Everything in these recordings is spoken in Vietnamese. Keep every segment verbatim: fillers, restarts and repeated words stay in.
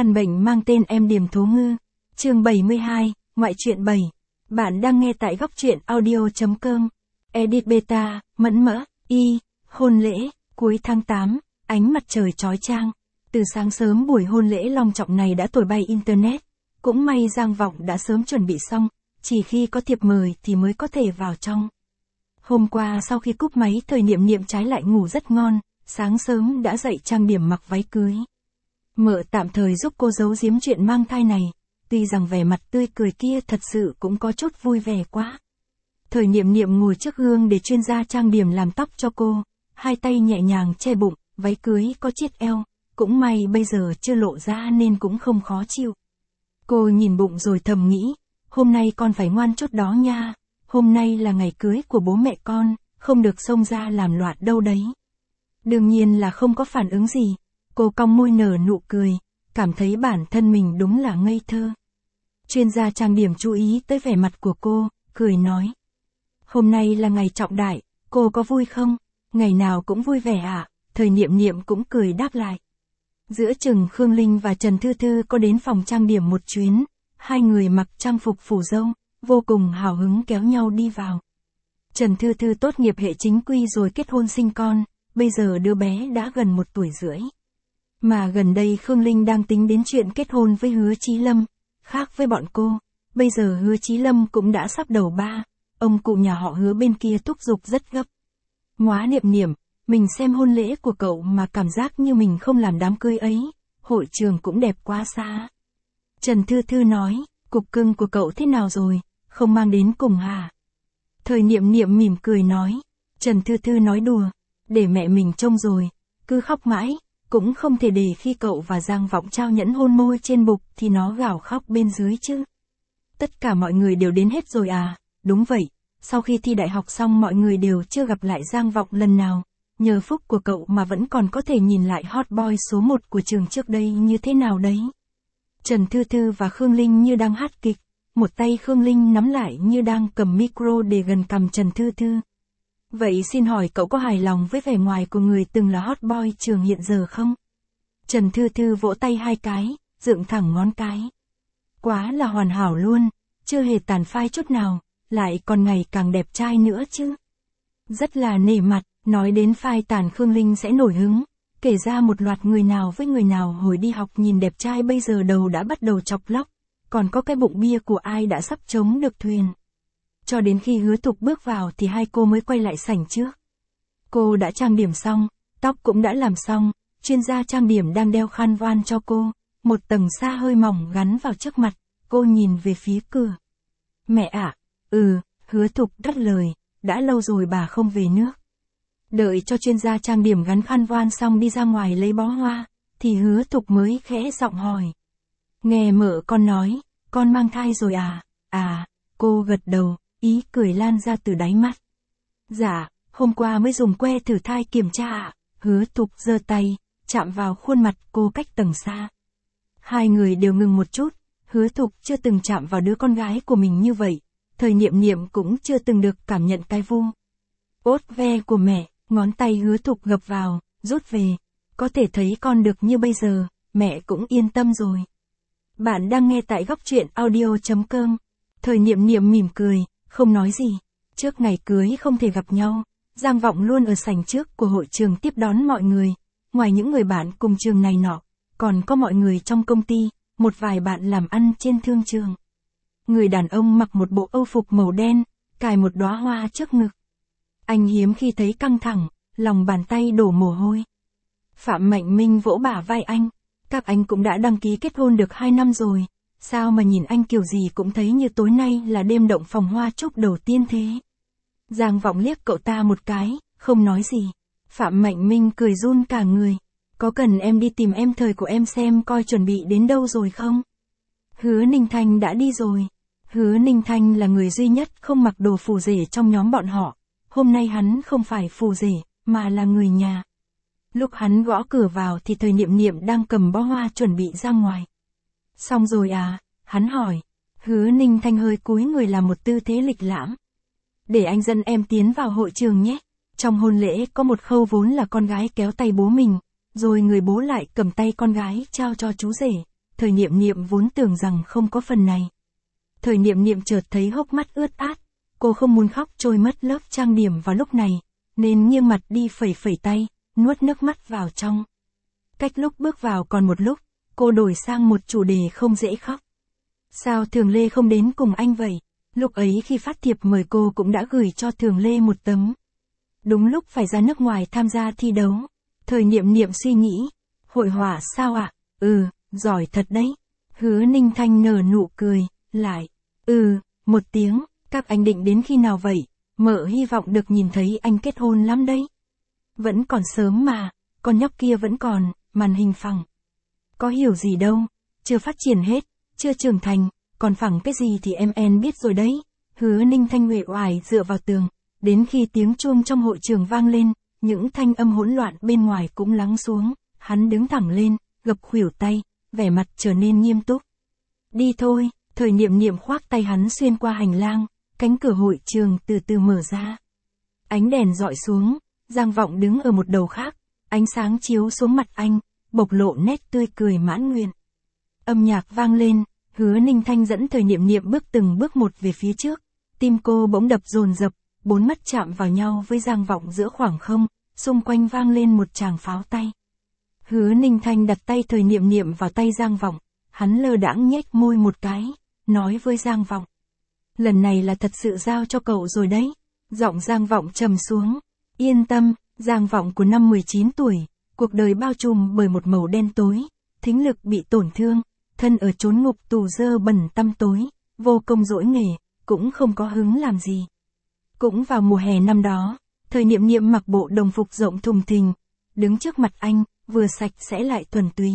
Căn bệnh mang tên Em Điềm Thố Ngư. Chương bảy mươi hai, Ngoại truyện bảy. Bạn đang nghe tại góc truyện audio.com. Edit beta, mẫn mỡ, y, hôn lễ, cuối tháng tám, ánh mặt trời chói chang. Từ sáng sớm buổi hôn lễ long trọng này đã thổi bay internet. Cũng may Giang Vọng đã sớm chuẩn bị xong, chỉ khi có thiệp mời thì mới có thể vào trong. Hôm qua sau khi cúp máy Thời Niệm Niệm trái lại ngủ rất ngon, sáng sớm đã dậy trang điểm mặc váy cưới. Mợ tạm thời giúp cô giấu giếm chuyện mang thai này, tuy rằng vẻ mặt tươi cười kia thật sự cũng có chút vui vẻ quá. Thời Niệm Niệm ngồi trước gương để chuyên gia trang điểm làm tóc cho cô, hai tay nhẹ nhàng che bụng, váy cưới có chiếc eo, cũng may bây giờ chưa lộ ra nên cũng không khó chịu. Cô nhìn bụng rồi thầm nghĩ, hôm nay con phải ngoan chút đó nha, hôm nay là ngày cưới của bố mẹ con, không được xông ra làm loạn đâu đấy. Đương nhiên là không có phản ứng gì, cô cong môi nở nụ cười, cảm thấy bản thân mình đúng là ngây thơ. Chuyên gia trang điểm chú ý tới vẻ mặt của cô, cười nói. Hôm nay là ngày trọng đại, cô có vui không? Ngày nào cũng vui vẻ ạ, à? Thời Niệm Niệm cũng cười đáp lại. Giữa chừng Khương Linh và Trần Thư Thư có đến phòng trang điểm một chuyến, hai người mặc trang phục phủ dâu, vô cùng hào hứng kéo nhau đi vào. Trần Thư Thư tốt nghiệp hệ chính quy rồi kết hôn sinh con, bây giờ đứa bé đã gần một tuổi rưỡi. Mà gần đây Khương Linh đang tính đến chuyện kết hôn với Hứa Chí Lâm, khác với bọn cô, bây giờ Hứa Chí Lâm cũng đã sắp đầu ba, ông cụ nhà họ Hứa bên kia thúc giục rất gấp. Ngoá Niệm Niệm, mình xem hôn lễ của cậu mà cảm giác như mình không làm đám cưới ấy, hội trường cũng đẹp quá xa. Trần Thư Thư nói, cục cưng của cậu thế nào rồi, không mang đến cùng hả? Thời Niệm Niệm mỉm cười nói, Trần Thư Thư nói đùa, để mẹ mình trông rồi, cứ khóc mãi, cũng không thể để khi cậu và Giang Vọng trao nhẫn hôn môi trên bục thì nó gào khóc bên dưới chứ. Tất cả mọi người đều đến hết rồi à, đúng vậy, sau khi thi đại học xong mọi người đều chưa gặp lại Giang Vọng lần nào, nhờ phúc của cậu mà vẫn còn có thể nhìn lại hot boy số một của trường trước đây như thế nào đấy. Trần Thư Thư và Khương Linh như đang hát kịch, một tay Khương Linh nắm lại như đang cầm micro để gần cằm Trần Thư Thư. Vậy xin hỏi cậu có hài lòng với vẻ ngoài của người từng là hot boy trường hiện giờ không? Trần Thư Thư vỗ tay hai cái, dựng thẳng ngón cái. Quá là hoàn hảo luôn, chưa hề tàn phai chút nào, lại còn ngày càng đẹp trai nữa chứ. Rất là nể mặt, nói đến phai tàn Khương Linh sẽ nổi hứng, kể ra một loạt người nào với người nào hồi đi học nhìn đẹp trai bây giờ đầu đã bắt đầu chọc lóc, còn có cái bụng bia của ai đã sắp chống được thuyền. Cho đến khi Hứa Thục bước vào thì hai cô mới quay lại sảnh trước. Cô đã trang điểm xong, tóc cũng đã làm xong, chuyên gia trang điểm đang đeo khăn voan cho cô, một tầng sa hơi mỏng gắn vào trước mặt, cô nhìn về phía cửa. Mẹ ạ, ừ, Hứa Thục đáp lời, đã lâu rồi bà không về nước. Đợi cho chuyên gia trang điểm gắn khăn voan xong đi ra ngoài lấy bó hoa, thì Hứa Thục mới khẽ giọng hỏi. Nghe mợ con nói, con mang thai rồi à, à, cô gật đầu. Ý cười lan ra từ đáy mắt. Dạ, hôm qua mới dùng que thử thai kiểm tra ạ. Hứa Thục giơ tay, chạm vào khuôn mặt cô cách tầng xa. Hai người đều ngừng một chút, Hứa Thục chưa từng chạm vào đứa con gái của mình như vậy, Thời Niệm Niệm cũng chưa từng được cảm nhận cái vu. Ốt ve của mẹ, ngón tay Hứa Thục gập vào, rút về, có thể thấy con được như bây giờ, mẹ cũng yên tâm rồi. Bạn đang nghe tại góc truyện audio.com. Thời Niệm Niệm mỉm cười. Không nói gì, trước ngày cưới không thể gặp nhau, Giang Vọng luôn ở sảnh trước của hội trường tiếp đón mọi người, ngoài những người bạn cùng trường này nọ, còn có mọi người trong công ty, một vài bạn làm ăn trên thương trường. Người đàn ông mặc một bộ âu phục màu đen, cài một đóa hoa trước ngực. Anh hiếm khi thấy căng thẳng, lòng bàn tay đổ mồ hôi. Phạm Mạnh Minh vỗ bả vai anh, các anh cũng đã đăng ký kết hôn được hai năm rồi. Sao mà nhìn anh kiểu gì cũng thấy như tối nay là đêm động phòng hoa chúc đầu tiên thế. Giang Vọng liếc cậu ta một cái, không nói gì. Phạm Mạnh Minh cười run cả người. Có cần em đi tìm em thời của em xem coi chuẩn bị đến đâu rồi không? Hứa Ninh Thanh đã đi rồi. Hứa Ninh Thanh là người duy nhất không mặc đồ phù rể trong nhóm bọn họ. Hôm nay hắn không phải phù rể, mà là người nhà. Lúc hắn gõ cửa vào thì Thời Niệm Niệm đang cầm bó hoa chuẩn bị ra ngoài. Xong rồi à, hắn hỏi. Hứa Ninh Thanh hơi cúi người làm một tư thế lịch lãm. Để anh dẫn em tiến vào hội trường nhé. Trong hôn lễ có một khâu vốn là con gái kéo tay bố mình, rồi người bố lại cầm tay con gái trao cho chú rể, Thời Niệm Niệm vốn tưởng rằng không có phần này. Thời Niệm Niệm chợt thấy hốc mắt ướt át, cô không muốn khóc trôi mất lớp trang điểm vào lúc này, nên nghiêng mặt đi phẩy phẩy tay, nuốt nước mắt vào trong. Cách lúc bước vào còn một lúc, cô đổi sang một chủ đề không dễ khóc. Sao Thường Lê không đến cùng anh vậy? Lúc ấy khi phát thiệp mời cô cũng đã gửi cho Thường Lê một tấm. Đúng lúc phải ra nước ngoài tham gia thi đấu. Thời Niệm Niệm suy nghĩ, hội họa sao ạ? À? Ừ, giỏi thật đấy. Hứa Ninh Thanh nở nụ cười, lại. Ừ, một tiếng, các anh định đến khi nào vậy? Mợ hy vọng được nhìn thấy anh kết hôn lắm đấy. Vẫn còn sớm mà, con nhóc kia vẫn còn, màn hình phẳng. Có hiểu gì đâu, chưa phát triển hết, chưa trưởng thành, còn phẳng cái gì thì em en biết rồi đấy. Hứa Ninh Thanh uể oải dựa vào tường, đến khi tiếng chuông trong hội trường vang lên, những thanh âm hỗn loạn bên ngoài cũng lắng xuống, hắn đứng thẳng lên, gập khuỷu tay, vẻ mặt trở nên nghiêm túc. Đi thôi, Thời Niệm Niệm khoác tay hắn xuyên qua hành lang, cánh cửa hội trường từ từ mở ra. Ánh đèn dọi xuống, Giang Vọng đứng ở một đầu khác, ánh sáng chiếu xuống mặt anh, bộc lộ nét tươi cười mãn nguyện. Âm nhạc vang lên, Hứa Ninh Thanh dẫn Thời Niệm Niệm bước từng bước một về phía trước, tim cô bỗng đập dồn dập, bốn mắt chạm vào nhau với Giang Vọng giữa khoảng không, xung quanh vang lên một tràng pháo tay. Hứa Ninh Thanh đặt tay Thời Niệm Niệm vào tay Giang Vọng, hắn lơ đãng nhếch môi một cái, nói với Giang Vọng. Lần này là thật sự giao cho cậu rồi đấy. Giọng Giang Vọng trầm xuống. Yên tâm, Giang Vọng của năm mười chín tuổi, cuộc đời bao trùm bởi một màu đen tối, thính lực bị tổn thương, thân ở chốn ngục tù dơ bẩn tăm tối, vô công dỗi nghề, cũng không có hứng làm gì. Cũng vào mùa hè năm đó, Thời Niệm Niệm mặc bộ đồng phục rộng thùng thình, đứng trước mặt anh, vừa sạch sẽ lại thuần túy.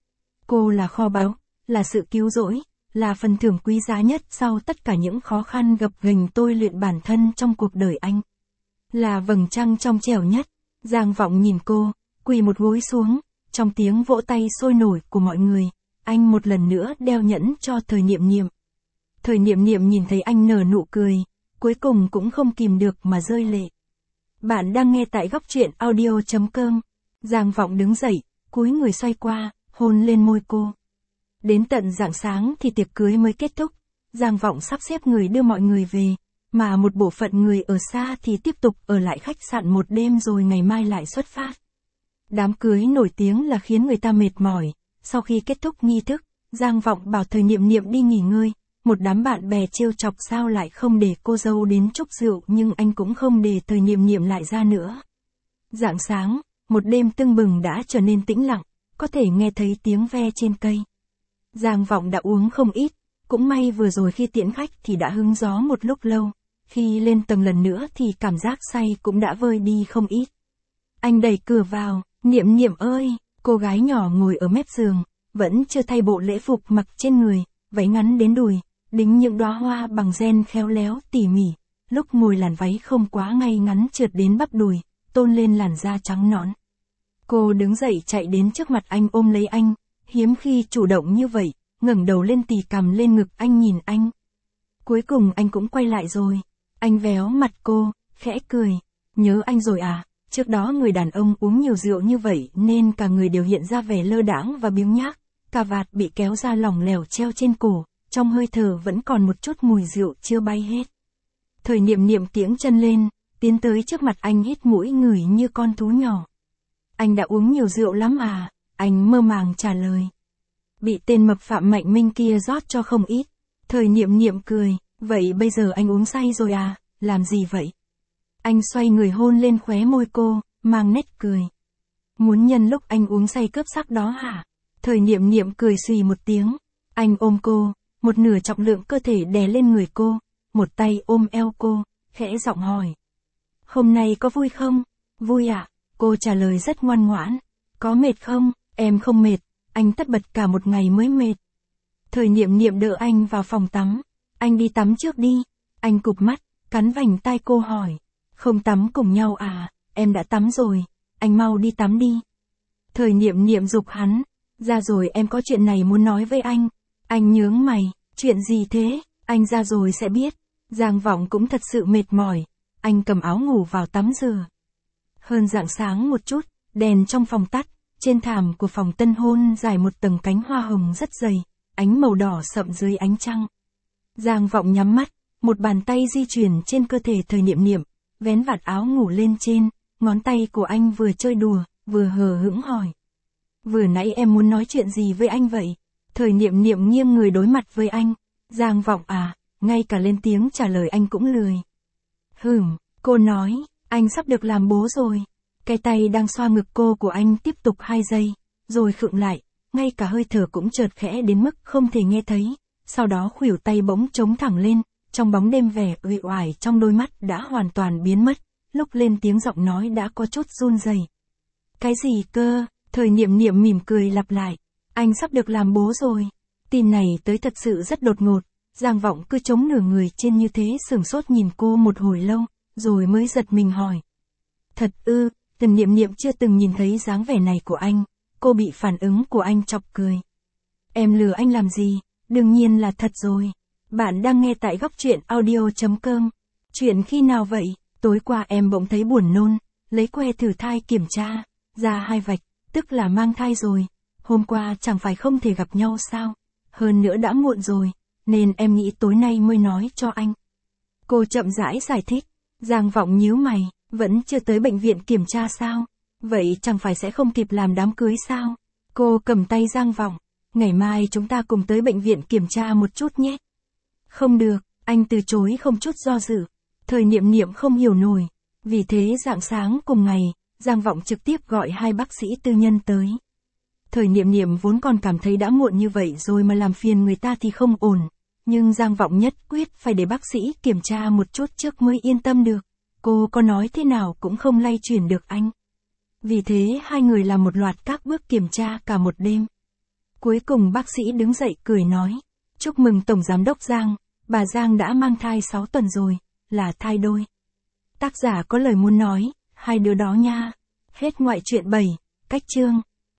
Cô là kho báu, là sự cứu rỗi, là phần thưởng quý giá nhất sau tất cả những khó khăn gập ghềnh tôi luyện bản thân trong cuộc đời anh. Là vầng trăng trong trẻo nhất. Giang Vọng nhìn cô, quỳ một gối xuống, trong tiếng vỗ tay sôi nổi của mọi người, anh một lần nữa đeo nhẫn cho Thời Niệm Niệm. Thời Niệm Niệm nhìn thấy anh nở nụ cười, cuối cùng cũng không kìm được mà rơi lệ. Bạn đang nghe tại góc truyện audio chấm com. Giang Vọng đứng dậy, cúi người xoay qua, hôn lên môi cô. Đến tận rạng sáng thì tiệc cưới mới kết thúc, Giang Vọng sắp xếp người đưa mọi người về, mà một bộ phận người ở xa thì tiếp tục ở lại khách sạn một đêm rồi ngày mai lại xuất phát. Đám cưới nổi tiếng là khiến người ta mệt mỏi, sau khi kết thúc nghi thức, Giang Vọng bảo Thời Niệm Niệm đi nghỉ ngơi, một đám bạn bè trêu chọc sao lại không để cô dâu đến chúc rượu nhưng anh cũng không để Thời Niệm Niệm lại ra nữa. Rạng sáng, một đêm tưng bừng đã trở nên tĩnh lặng, có thể nghe thấy tiếng ve trên cây. Giang Vọng đã uống không ít, cũng may vừa rồi khi tiễn khách thì đã hứng gió một lúc lâu, khi lên tầng lần nữa thì cảm giác say cũng đã vơi đi không ít. Anh đẩy cửa vào, Niệm Niệm ơi, cô gái nhỏ ngồi ở mép giường, vẫn chưa thay bộ lễ phục mặc trên người, váy ngắn đến đùi, đính những đóa hoa bằng ren khéo léo tỉ mỉ, lúc ngồi làn váy không quá ngay ngắn trượt đến bắp đùi, tôn lên làn da trắng nõn. Cô đứng dậy chạy đến trước mặt anh ôm lấy anh, hiếm khi chủ động như vậy, ngẩng đầu lên tì cằm lên ngực anh nhìn anh. Cuối cùng anh cũng quay lại rồi, anh véo mặt cô, khẽ cười, nhớ anh rồi à, trước đó người đàn ông uống nhiều rượu như vậy nên cả người đều hiện ra vẻ lơ đãng và biếng nhác, cà vạt bị kéo ra lỏng lẻo treo trên cổ, trong hơi thở vẫn còn một chút mùi rượu chưa bay hết. Thời Niệm Niệm kiễng chân lên, tiến tới trước mặt anh hít mũi ngửi như con thú nhỏ. Anh đã uống nhiều rượu lắm à, anh mơ màng trả lời. Bị tên mập Phạm Mạnh Minh kia rót cho không ít. Thời Niệm Niệm cười, vậy bây giờ anh uống say rồi à, làm gì vậy? Anh xoay người hôn lên khóe môi cô, mang nét cười. Muốn nhân lúc anh uống say cướp sắc đó hả? Thời Niệm Niệm cười xùy một tiếng. Anh ôm cô, một nửa trọng lượng cơ thể đè lên người cô, một tay ôm eo cô, khẽ giọng hỏi. Hôm nay có vui không? Vui ạ, à? Cô trả lời rất ngoan ngoãn. Có mệt không? Em không mệt, anh tất bật cả một ngày mới mệt. Thời Niệm Niệm đỡ anh vào phòng tắm. Anh đi tắm trước đi. Anh cụp mắt, cắn vành tai cô hỏi. Không tắm cùng nhau à, em đã tắm rồi, anh mau đi tắm đi. Thời Niệm Niệm giục hắn, ra rồi em có chuyện này muốn nói với anh. Anh nhướng mày, chuyện gì thế, anh ra rồi sẽ biết. Giang Vọng cũng thật sự mệt mỏi, anh cầm áo ngủ vào tắm rửa. Hơn rạng sáng một chút, đèn trong phòng tắt, Trên thảm của phòng tân hôn dài một tầng cánh hoa hồng rất dày, ánh màu đỏ sậm dưới ánh trăng. Giang Vọng nhắm mắt, một bàn tay di chuyển trên cơ thể Thời Niệm Niệm, vén vạt áo ngủ lên trên, ngón tay của anh vừa chơi đùa, vừa hờ hững hỏi. Vừa nãy em muốn nói chuyện gì với anh vậy? Thời Niệm Niệm nghiêng người đối mặt với anh. Giang Vọng à, ngay cả lên tiếng trả lời anh cũng lười. Hửm, cô nói, anh sắp được làm bố rồi. Cái tay đang xoa ngực cô của anh tiếp tục hai giây, rồi khựng lại, ngay cả hơi thở cũng chợt khẽ đến mức không thể nghe thấy. Sau đó khuỷu tay bỗng chống thẳng lên, trong bóng đêm vẻ uể oải trong đôi mắt đã hoàn toàn biến mất, lúc lên tiếng giọng nói đã có chút run rẩy. Cái gì cơ? Thời Niệm Niệm mỉm cười lặp lại. Anh sắp được làm bố rồi. Tin này tới thật sự rất đột ngột. Giang Vọng cứ chống nửa người trên như thế sửng sốt nhìn cô một hồi lâu, rồi mới giật mình hỏi. Thật ư? Tần Niệm Niệm chưa từng nhìn thấy dáng vẻ này của anh. Cô bị phản ứng của anh chọc cười. Em lừa anh làm gì? Đương nhiên là thật rồi. Bạn đang nghe tại góc truyện audio chấm com. Chuyện khi nào vậy? Tối qua em bỗng thấy buồn nôn, lấy que thử thai kiểm tra, ra hai vạch, tức là mang thai rồi. Hôm qua chẳng phải không thể gặp nhau sao? Hơn nữa đã muộn rồi, nên em nghĩ tối nay mới nói cho anh. Cô chậm rãi giải thích. Giang Vọng nhíu mày, vẫn chưa tới bệnh viện kiểm tra sao? Vậy chẳng phải sẽ không kịp làm đám cưới sao? Cô cầm tay Giang Vọng. Ngày mai chúng ta cùng tới bệnh viện kiểm tra một chút nhé. Không được, anh từ chối không chút do dự. Thời Niệm Niệm không hiểu nổi. Vì thế rạng sáng cùng ngày, Giang Vọng trực tiếp gọi hai bác sĩ tư nhân tới. Thời Niệm Niệm vốn còn cảm thấy đã muộn như vậy rồi mà làm phiền người ta thì không ổn. Nhưng Giang Vọng nhất quyết phải để bác sĩ kiểm tra một chút trước mới yên tâm được. Cô có nói thế nào cũng không lay chuyển được anh. Vì thế hai người làm một loạt các bước kiểm tra cả một đêm. Cuối cùng bác sĩ đứng dậy cười nói. Chúc mừng Tổng Giám đốc Giang, bà Giang đã mang thai sáu tuần rồi, là thai đôi. Tác giả có lời muốn nói, hai đứa đó nha. Hết ngoại truyện bảy, cách chương.